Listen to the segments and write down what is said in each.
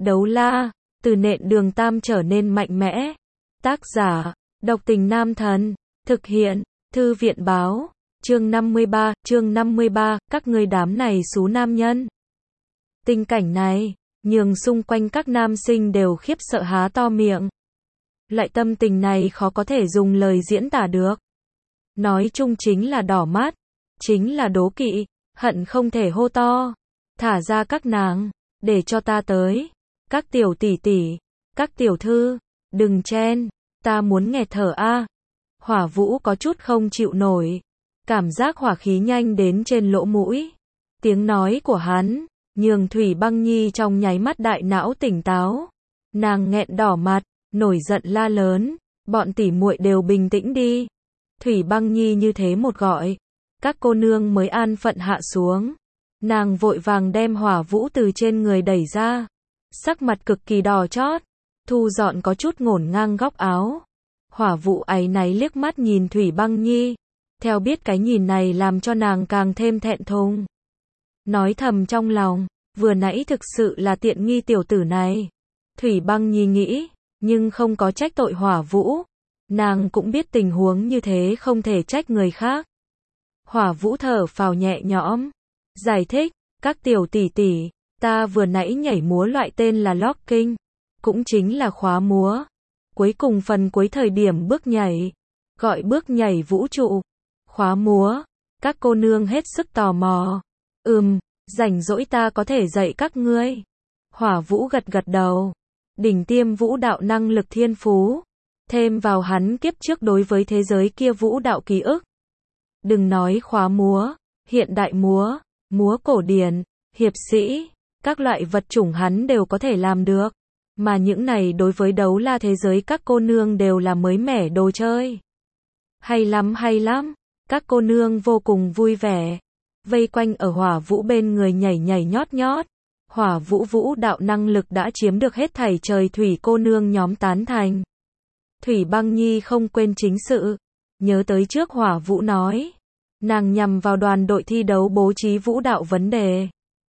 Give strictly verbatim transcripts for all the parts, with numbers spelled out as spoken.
Đấu la, từ nện đường tam trở nên mạnh mẽ. Tác giả, độc tình nam thần. Thực hiện, thư viện báo. Chương năm mươi ba, chương năm mươi ba, các ngươi đám này xú nam nhân. Tình cảnh này, nhường xung quanh các nam sinh đều khiếp sợ há to miệng. Loại tâm tình này khó có thể dùng lời diễn tả được. Nói chung chính là đỏ mắt, chính là đố kỵ, hận không thể hô to. Thả ra các nàng, để cho ta tới. Các tiểu tỷ tỷ, các tiểu thư, đừng chen, ta muốn nghẹt thở a. Hỏa Vũ có chút không chịu nổi, cảm giác hỏa khí nhanh đến trên lỗ mũi. Tiếng nói của hắn, nhường Thủy Băng Nhi trong nháy mắt đại não tỉnh táo. Nàng nghẹn đỏ mặt, nổi giận la lớn, bọn tỷ muội đều bình tĩnh đi. Thủy Băng Nhi như thế một gọi, các cô nương mới an phận hạ xuống. Nàng vội vàng đem Hỏa Vũ từ trên người đẩy ra, sắc mặt cực kỳ đỏ chót, thu dọn có chút ngổn ngang góc áo. Hỏa Vũ áy náy liếc mắt nhìn Thủy Băng Nhi, theo biết cái nhìn này làm cho nàng càng thêm thẹn thùng. Nói thầm trong lòng, vừa nãy thực sự là tiện nghi tiểu tử này. Thủy Băng Nhi nghĩ, nhưng không có trách tội Hỏa Vũ. Nàng cũng biết tình huống như thế không thể trách người khác. Hỏa Vũ thở phào nhẹ nhõm, giải thích, các tiểu tỷ tỷ, ta vừa nãy nhảy múa loại tên là locking, cũng chính là khóa múa. Cuối cùng phần cuối thời điểm bước nhảy, gọi bước nhảy vũ trụ. Khóa múa, các cô nương hết sức tò mò. Ừm, rảnh rỗi ta có thể dạy các ngươi. Hỏa Vũ gật gật đầu. Đỉnh tiêm vũ đạo năng lực thiên phú, thêm vào hắn kiếp trước đối với thế giới kia vũ đạo ký ức. Đừng nói khóa múa, hiện đại múa, múa cổ điển, hiệp sĩ, các loại vật chủng hắn đều có thể làm được. Mà những này đối với đấu la thế giới các cô nương đều là mới mẻ đồ chơi. Hay lắm hay lắm, các cô nương vô cùng vui vẻ, vây quanh ở Hỏa Vũ bên người nhảy nhảy nhót nhót. Hỏa Vũ vũ đạo năng lực đã chiếm được hết thảy trời thủy cô nương nhóm tán thành. Thủy Băng Nhi không quên chính sự, nhớ tới trước Hỏa Vũ nói, nàng nhằm vào đoàn đội thi đấu bố trí vũ đạo vấn đề.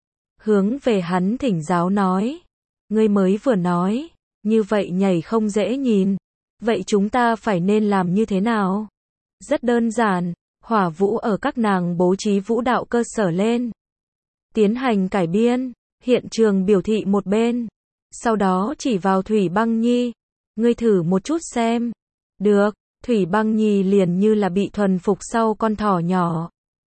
Hướng về hắn thỉnh giáo nói, ngươi mới vừa nói, như vậy nhảy không dễ nhìn, vậy chúng ta phải nên làm như thế nào? Rất đơn giản, Hỏa Vũ ở các nàng bố trí vũ đạo cơ sở lên, tiến hành cải biên, hiện trường biểu thị một bên, sau đó chỉ vào Thủy Băng Nhi, ngươi thử một chút xem. Được, Thủy Băng Nhi liền như là bị thuần phục sau con thỏ nhỏ.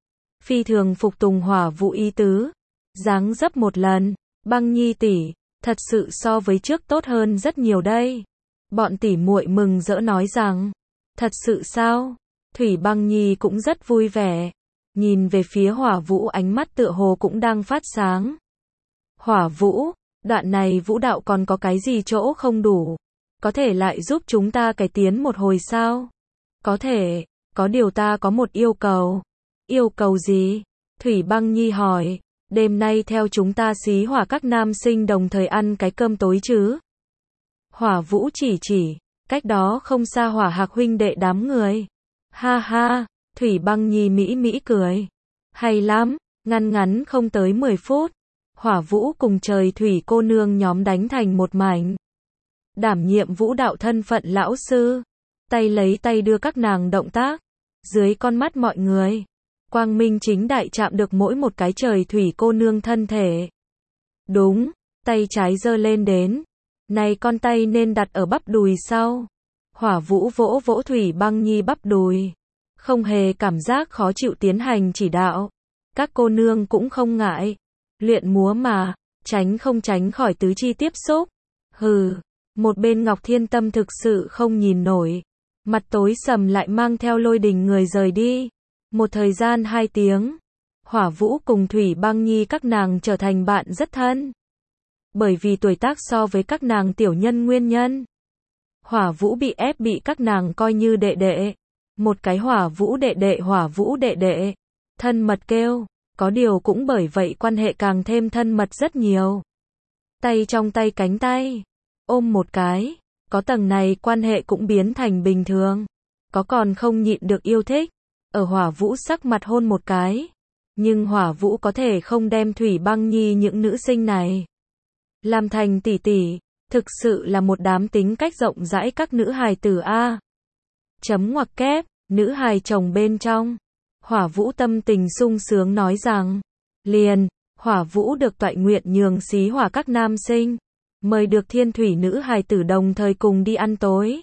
Phi thường phục tùng Hỏa Vũ ý tứ, dáng dấp một lần, Băng Nhi tỷ, thật sự so với trước tốt hơn rất nhiều đây. Bọn tỷ muội mừng rỡ nói rằng, thật sự sao? Thủy Băng Nhi cũng rất vui vẻ, nhìn về phía Hỏa Vũ ánh mắt tựa hồ cũng đang phát sáng. Hỏa Vũ, đoạn này vũ đạo còn có cái gì chỗ không đủ? Có thể lại giúp chúng ta cải tiến một hồi sao? Có thể, có điều ta có một yêu cầu. Yêu cầu gì? Thủy Băng Nhi hỏi, đêm nay theo chúng ta xí hỏa các nam sinh đồng thời ăn cái cơm tối chứ? Hỏa Vũ chỉ chỉ, cách đó không xa Hỏa Hạc huynh đệ đám người. Ha ha, Thủy Băng Nhi mỹ mỹ cười. Hay lắm, ngăn ngắn không tới mười phút. Hỏa Vũ cùng trời thủy cô nương nhóm đánh thành một mảnh. Đảm nhiệm vũ đạo thân phận lão sư, tay lấy tay đưa các nàng động tác, dưới con mắt mọi người, quang minh chính đại chạm được mỗi một cái trời thủy cô nương thân thể. Đúng, tay trái giơ lên đến, này con tay nên đặt ở bắp đùi sau. Hỏa Vũ vỗ vỗ Thủy Băng Nhi bắp đùi, không hề cảm giác khó chịu tiến hành chỉ đạo. Các cô nương cũng không ngại, luyện múa mà, tránh không tránh khỏi tứ chi tiếp xúc. Hừ, một bên Ngọc Thiên Tâm thực sự không nhìn nổi, mặt tối sầm lại mang theo Lôi Đình người rời đi. Một thời gian hai tiếng, Hỏa Vũ cùng Thủy Băng Nhi các nàng trở thành bạn rất thân. Bởi vì tuổi tác so với các nàng tiểu nhân nguyên nhân, Hỏa Vũ bị ép bị các nàng coi như đệ đệ. Một cái Hỏa Vũ đệ đệ Hỏa Vũ đệ đệ, thân mật kêu. Có điều cũng bởi vậy quan hệ càng thêm thân mật rất nhiều. Tay trong tay cánh tay, ôm một cái, có tầng này quan hệ cũng biến thành bình thường. Có còn không nhịn được yêu thích, ở Hỏa Vũ sắc mặt hôn một cái. Nhưng Hỏa Vũ có thể không đem Thủy Băng Nhi những nữ sinh này Làm thành tỷ tỷ, thực sự là một đám tính cách rộng rãi các nữ hài tử a. Chấm ngoặc kép, nữ hài chồng bên trong. Hỏa Vũ tâm tình sung sướng nói rằng, liền, Hỏa Vũ được toại nguyện nhường xí hỏa các nam sinh, mời được thiên thủy nữ hài tử đồng thời cùng đi ăn tối.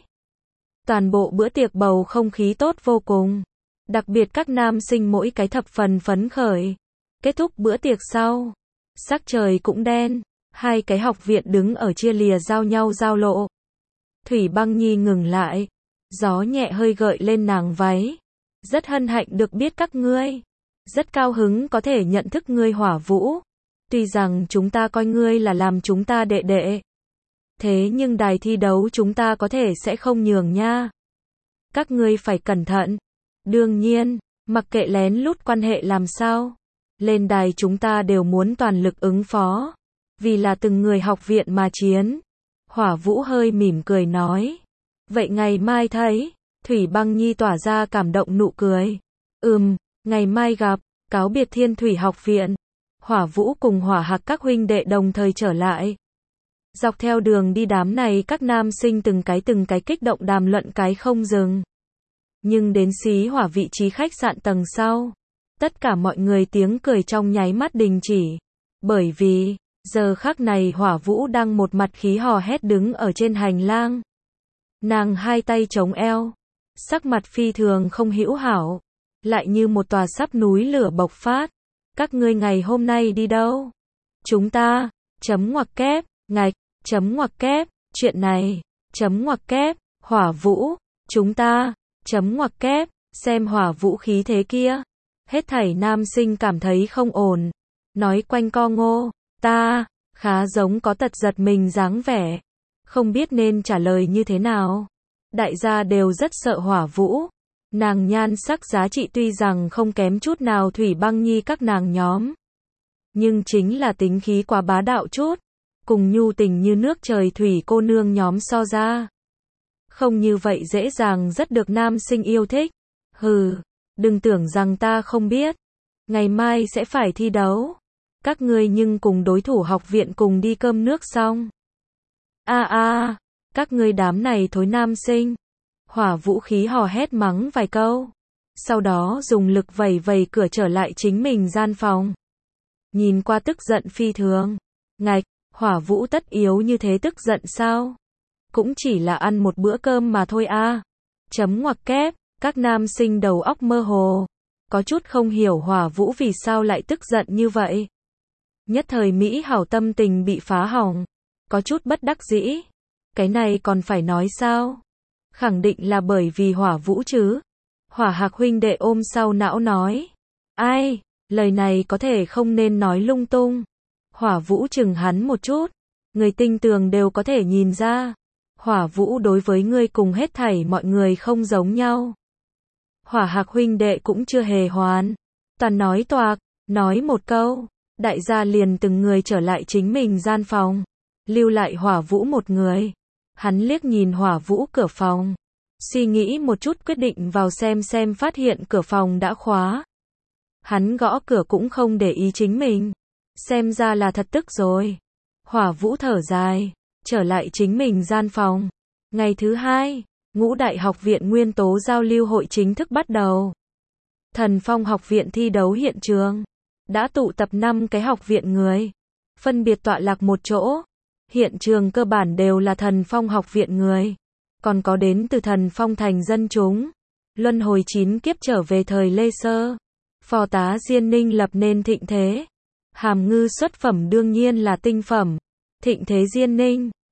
Toàn bộ bữa tiệc bầu không khí tốt vô cùng. Đặc biệt các nam sinh mỗi cái thập phần phấn khởi. Kết thúc bữa tiệc sau, sắc trời cũng đen, hai cái học viện đứng ở chia lìa giao nhau giao lộ. Thủy Băng Nhi ngừng lại, gió nhẹ hơi gợi lên nàng váy. Rất hân hạnh được biết các ngươi. Rất cao hứng có thể nhận thức ngươi Hỏa Vũ. Tuy rằng chúng ta coi ngươi là làm chúng ta đệ đệ. Thế nhưng đài thi đấu chúng ta có thể sẽ không nhường nha. Các ngươi phải cẩn thận. Đương nhiên, mặc kệ lén lút quan hệ làm sao. Lên đài chúng ta đều muốn toàn lực ứng phó. Vì là từng người học viện mà chiến. Hỏa Vũ hơi mỉm cười nói. Vậy ngày mai thấy. Thủy Băng Nhi tỏa ra cảm động nụ cười. Ừm, ngày mai gặp, cáo biệt Thiên Thủy học viện. Hỏa Vũ cùng Hỏa Hạc các huynh đệ đồng thời trở lại. Dọc theo đường đi đám này các nam sinh từng cái từng cái kích động đàm luận cái không dừng. Nhưng đến xí hỏa vị trí khách sạn tầng sau, tất cả mọi người tiếng cười trong nháy mắt đình chỉ. Bởi vì, giờ khắc này Hỏa Vũ đang một mặt khí hò hét đứng ở trên hành lang. Nàng hai tay chống eo, sắc mặt phi thường không hữu hảo, lại như một tòa sắp núi lửa bộc phát. Các ngươi ngày hôm nay đi đâu? Chúng ta, chấm ngoặc kép, ngạch, chấm ngoặc kép, chuyện này, chấm ngoặc kép, Hỏa Vũ, chúng ta, chấm ngoặc kép, xem Hỏa Vũ khí thế kia. Hết thảy nam sinh cảm thấy không ổn. Nói quanh co ngô, ta, khá giống có tật giật mình dáng vẻ. Không biết nên trả lời như thế nào. Đại gia đều rất sợ Hỏa Vũ. Nàng nhan sắc giá trị tuy rằng không kém chút nào Thủy Băng Nhi các nàng nhóm. Nhưng chính là tính khí quá bá đạo chút. Cùng nhu tình như nước trời thủy cô nương nhóm so ra. Không như vậy dễ dàng rất được nam sinh yêu thích. Hừ, đừng tưởng rằng ta không biết. Ngày mai sẽ phải thi đấu. Các ngươi nhưng cùng đối thủ học viện cùng đi cơm nước xong. A a, các ngươi đám này thối nam sinh. Hỏa Vũ khí hò hét mắng vài câu. Sau đó dùng lực vẩy vẩy cửa trở lại chính mình gian phòng. Nhìn qua tức giận phi thường. Ngạch, Hỏa Vũ tất yếu như thế tức giận sao? Cũng chỉ là ăn một bữa cơm mà thôi a. Chấm ngoặc kép, các nam sinh đầu óc mơ hồ. Có chút không hiểu Hỏa Vũ vì sao lại tức giận như vậy. Nhất thời Mỹ hảo tâm tình bị phá hỏng. Có chút bất đắc dĩ. Cái này còn phải nói sao? Khẳng định là bởi vì Hỏa Vũ chứ. Hỏa Hạc huynh đệ ôm sau não nói. Ai, lời này có thể không nên nói lung tung. Hỏa Vũ chừng hắn một chút. Người tinh tường đều có thể nhìn ra. Hỏa Vũ đối với ngươi cùng hết thảy mọi người không giống nhau. Hỏa Hạc huynh đệ cũng chưa hề hoán. Toàn nói toạc, nói một câu. Đại gia liền từng người trở lại chính mình gian phòng. Lưu lại Hỏa Vũ một người. Hắn liếc nhìn Hỏa Vũ cửa phòng. Suy nghĩ một chút quyết định vào xem xem phát hiện cửa phòng đã khóa. Hắn gõ cửa cũng không để ý chính mình. Xem ra là thật tức rồi. Hỏa Vũ thở dài. Trở lại chính mình gian phòng. Ngày thứ hai, Ngũ Đại học viện nguyên tố giao lưu hội chính thức bắt đầu. Thần Phong học viện thi đấu hiện trường. Đã tụ tập năm cái học viện người. Phân biệt tọa lạc một chỗ. Hiện trường cơ bản đều là Thần Phong học viện người. Còn có đến từ Thần Phong thành dân chúng. Luân hồi chín kiếp trở về thời Lê Sơ. Phò tá Diên Ninh lập nên thịnh thế. Hàm ngư xuất phẩm đương nhiên là tinh phẩm. Thịnh thế Diên Ninh.